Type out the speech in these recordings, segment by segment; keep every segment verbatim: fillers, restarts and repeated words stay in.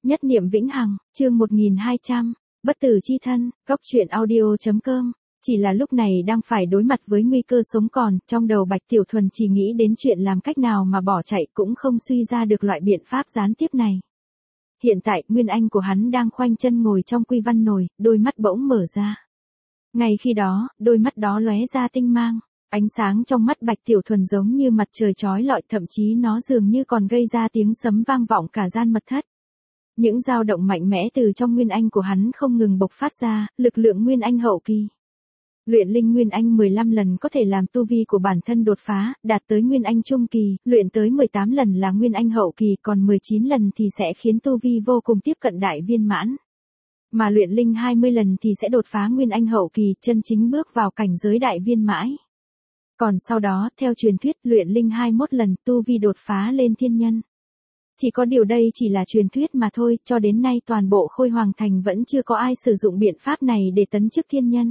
Nhất niệm vĩnh hằng, chương một nghìn hai trăm, bất tử chi thân, góc truyện audio.com. Chỉ là lúc này đang phải đối mặt với nguy cơ sống còn, trong đầu Bạch Tiểu Thuần chỉ nghĩ đến chuyện làm cách nào mà bỏ chạy cũng không suy ra được loại biện pháp gián tiếp này. Hiện tại, Nguyên Anh của hắn đang khoanh chân ngồi trong quy văn nồi, đôi mắt bỗng mở ra. Ngay khi đó, đôi mắt đó lóe ra tinh mang, ánh sáng trong mắt Bạch Tiểu Thuần giống như mặt trời chói lọi, thậm chí nó dường như còn gây ra tiếng sấm vang vọng cả gian mật thất. Những dao động mạnh mẽ từ trong Nguyên Anh của hắn không ngừng bộc phát ra, lực lượng Nguyên Anh hậu kỳ. Luyện linh Nguyên Anh mười lăm lần có thể làm tu vi của bản thân đột phá, đạt tới Nguyên Anh trung kỳ, luyện tới mười tám lần là Nguyên Anh hậu kỳ, còn mười chín lần thì sẽ khiến tu vi vô cùng tiếp cận đại viên mãn. Mà luyện linh hai mươi lần thì sẽ đột phá Nguyên Anh hậu kỳ, chân chính bước vào cảnh giới đại viên mãn. Còn sau đó, theo truyền thuyết, luyện linh hai mươi mốt lần, tu vi đột phá lên thiên nhân. Chỉ có điều đây chỉ là truyền thuyết mà thôi, cho đến nay toàn bộ Khôi Hoàng Thành vẫn chưa có ai sử dụng biện pháp này để tấn chức thiên nhân.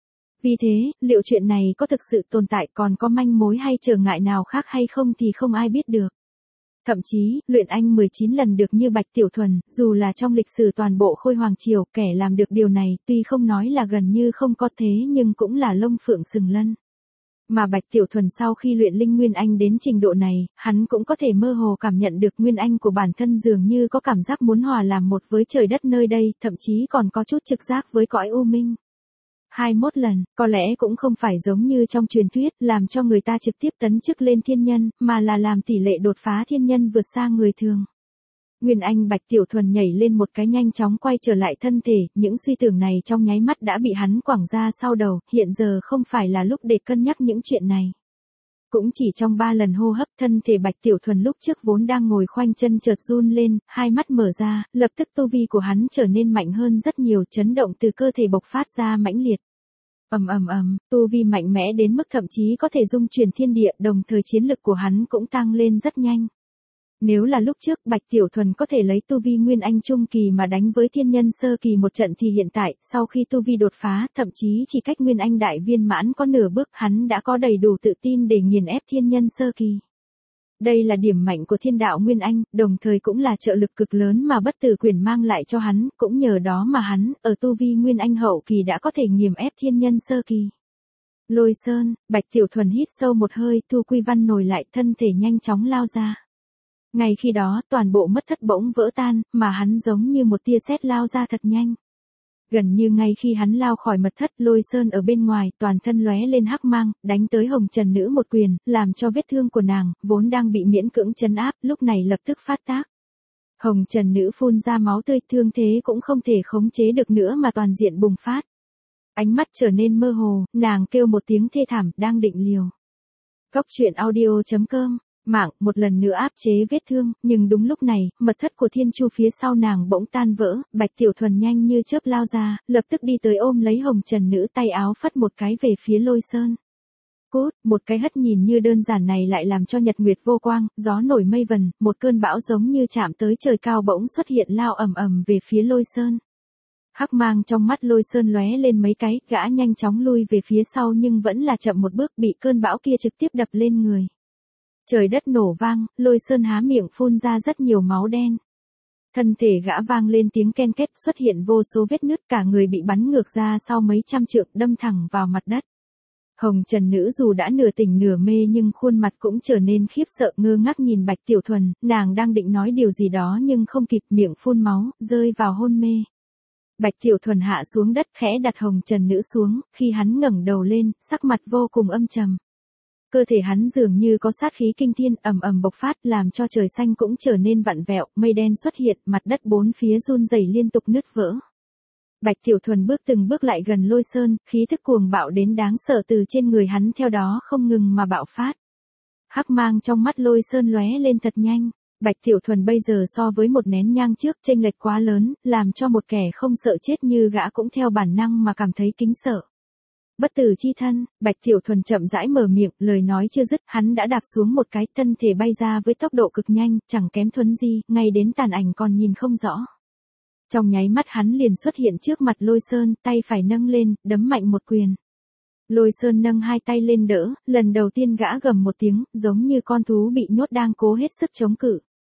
Vì thế, liệu chuyện này có thực sự tồn tại, còn có manh mối hay trở ngại nào khác hay không thì không ai biết được. Thậm chí, luyện anh mười chín lần được như Bạch Tiểu Thuần, dù là trong lịch sử toàn bộ Khôi Hoàng Triều, kẻ làm được điều này, tuy không nói là gần như không có thế nhưng cũng là lông phượng sừng lân. Mà Bạch Tiểu Thuần sau khi luyện linh Nguyên Anh đến trình độ này, hắn cũng có thể mơ hồ cảm nhận được Nguyên Anh của bản thân dường như có cảm giác muốn hòa làm một với trời đất nơi đây, thậm chí còn có chút trực giác với cõi u minh. hai mươi mốt lần, có lẽ cũng không phải giống như trong truyền thuyết, làm cho người ta trực tiếp tấn chức lên thiên nhân, mà là làm tỷ lệ đột phá thiên nhân vượt xa người thường. Nguyên Anh Bạch Tiểu Thuần nhảy lên một cái nhanh chóng quay trở lại thân thể, những suy tưởng này trong nháy mắt đã bị hắn quẳng ra sau đầu, hiện giờ không phải là lúc để cân nhắc những chuyện này. Cũng chỉ trong ba lần hô hấp, thân thể Bạch Tiểu Thuần lúc trước vốn đang ngồi khoanh chân chợt run lên, hai mắt mở ra, lập tức tu vi của hắn trở nên mạnh hơn rất nhiều, chấn động từ cơ thể bộc phát ra mãnh liệt. Ầm ầm ầm, tu vi mạnh mẽ đến mức thậm chí có thể dung chuyển thiên địa, đồng thời chiến lực của hắn cũng tăng lên rất nhanh. Nếu là lúc trước Bạch Tiểu Thuần có thể lấy tu vi Nguyên Anh trung kỳ mà đánh với thiên nhân sơ kỳ một trận thì hiện tại, sau khi tu vi đột phá, thậm chí chỉ cách Nguyên Anh đại viên mãn có nửa bước, hắn đã có đầy đủ tự tin để nghiền ép thiên nhân sơ kỳ. Đây là điểm mạnh của thiên đạo Nguyên Anh, đồng thời cũng là trợ lực cực lớn mà bất tử quyền mang lại cho hắn, cũng nhờ đó mà hắn, ở tu vi Nguyên Anh hậu kỳ đã có thể nghiền ép thiên nhân sơ kỳ. Lôi Sơn, Bạch Tiểu Thuần hít sâu một hơi, thu quy văn nồi lại, thân thể nhanh chóng lao ra. Ngay khi đó, toàn bộ mất thất bỗng vỡ tan, mà hắn giống như một tia sét lao ra thật nhanh. Gần như ngay khi hắn lao khỏi mật thất, Lôi Sơn ở bên ngoài, toàn thân lóe lên hắc mang, đánh tới Hồng Trần Nữ một quyền, làm cho vết thương của nàng, vốn đang bị miễn cưỡng trấn áp, lúc này lập tức phát tác. Hồng Trần Nữ phun ra máu tươi, thương thế cũng không thể khống chế được nữa mà toàn diện bùng phát. Ánh mắt trở nên mơ hồ, nàng kêu một tiếng thê thảm, đang định liều. Góc truyện audio.com. Mạng, một lần nữa áp chế vết thương, nhưng đúng lúc này, mật thất của Thiên Chu phía sau nàng bỗng tan vỡ, Bạch Tiểu Thuần nhanh như chớp lao ra, lập tức đi tới ôm lấy Hồng Trần Nữ, tay áo phất một cái về phía Lôi Sơn. Cút, một cái hất nhìn như đơn giản này lại làm cho nhật nguyệt vô quang, gió nổi mây vần, một cơn bão giống như chạm tới trời cao bỗng xuất hiện lao ầm ầm về phía Lôi Sơn. Hắc mang trong mắt Lôi Sơn lóe lên mấy cái, gã nhanh chóng lui về phía sau nhưng vẫn là chậm một bước, bị cơn bão kia trực tiếp đập lên người. Trời đất nổ vang, Lôi Sơn há miệng phun ra rất nhiều máu đen. Thân thể gã vang lên tiếng ken két, xuất hiện vô số vết nứt, cả người bị bắn ngược ra sau mấy trăm trượng, đâm thẳng vào mặt đất. Hồng Trần Nữ dù đã nửa tỉnh nửa mê nhưng khuôn mặt cũng trở nên khiếp sợ, ngơ ngác nhìn Bạch Tiểu Thuần, nàng đang định nói điều gì đó nhưng không kịp, miệng phun máu, rơi vào hôn mê. Bạch Tiểu Thuần hạ xuống đất, khẽ đặt Hồng Trần Nữ xuống, khi hắn ngẩng đầu lên, sắc mặt vô cùng âm trầm. Cơ thể hắn dường như có sát khí kinh thiên, ầm ầm bộc phát, làm cho trời xanh cũng trở nên vặn vẹo, mây đen xuất hiện, mặt đất bốn phía run rẩy liên tục nứt vỡ. Bạch Tiểu Thuần bước từng bước lại gần Lôi Sơn, khí thức cuồng bạo đến đáng sợ từ trên người hắn theo đó không ngừng mà bạo phát. Hắc mang trong mắt Lôi Sơn lóe lên thật nhanh. Bạch Tiểu Thuần bây giờ so với một nén nhang trước chênh lệch quá lớn, làm cho một kẻ không sợ chết như gã cũng theo bản năng mà cảm thấy kính sợ. Bất tử chi thân, Bạch Tiểu Thuần chậm rãi mở miệng, lời nói chưa dứt, hắn đã đạp xuống một cái, thân thể bay ra với tốc độ cực nhanh, chẳng kém Thuấn Di, ngay đến tàn ảnh còn nhìn không rõ. Trong nháy mắt hắn liền xuất hiện trước mặt Lôi Sơn, tay phải nâng lên, đấm mạnh một quyền. Lôi Sơn nâng hai tay lên đỡ, lần đầu tiên gã gầm một tiếng, giống như con thú bị nhốt đang cố hết sức chống cự.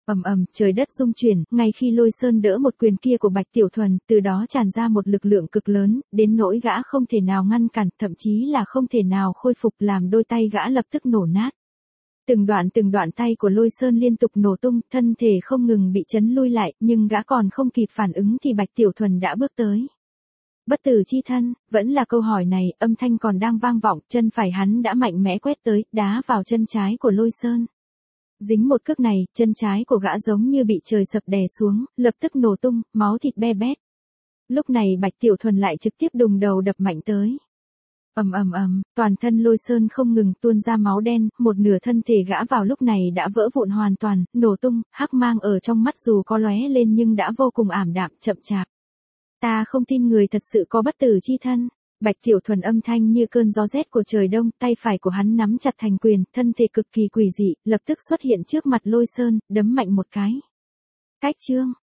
Ầm ầm, trời đất rung chuyển, ngay khi Lôi Sơn đỡ một quyền kia của Bạch Tiểu Thuần, từ đó tràn ra một lực lượng cực lớn, đến nỗi gã không thể nào ngăn cản, thậm chí là không thể nào khôi phục, làm đôi tay gã lập tức nổ nát. Từng đoạn từng đoạn tay của Lôi Sơn liên tục nổ tung, thân thể không ngừng bị chấn lui lại, nhưng gã còn không kịp phản ứng thì Bạch Tiểu Thuần đã bước tới. Bất tử chi thân, vẫn là câu hỏi này, âm thanh còn đang vang vọng, chân phải hắn đã mạnh mẽ quét tới, đá vào chân trái của Lôi Sơn. Dính một cước này, chân trái của gã giống như bị trời sập đè xuống, lập tức nổ tung, máu thịt be bét. Lúc này Bạch Tiểu Thuần lại trực tiếp đùng đầu đập mạnh tới. Ầm ầm ầm, toàn thân Lôi Sơn không ngừng tuôn ra máu đen, một nửa thân thể gã vào lúc này đã vỡ vụn hoàn toàn, nổ tung, hắc mang ở trong mắt dù có lóe lên nhưng đã vô cùng ảm đạm, chậm chạp. Ta không tin người thật sự có bất tử chi thân. Bạch Tiểu Thuần âm thanh như cơn gió rét của trời đông, tay phải của hắn nắm chặt thành quyền, thân thể cực kỳ quỷ dị, lập tức xuất hiện trước mặt Lôi Sơn, đấm mạnh một cái. Cách chương,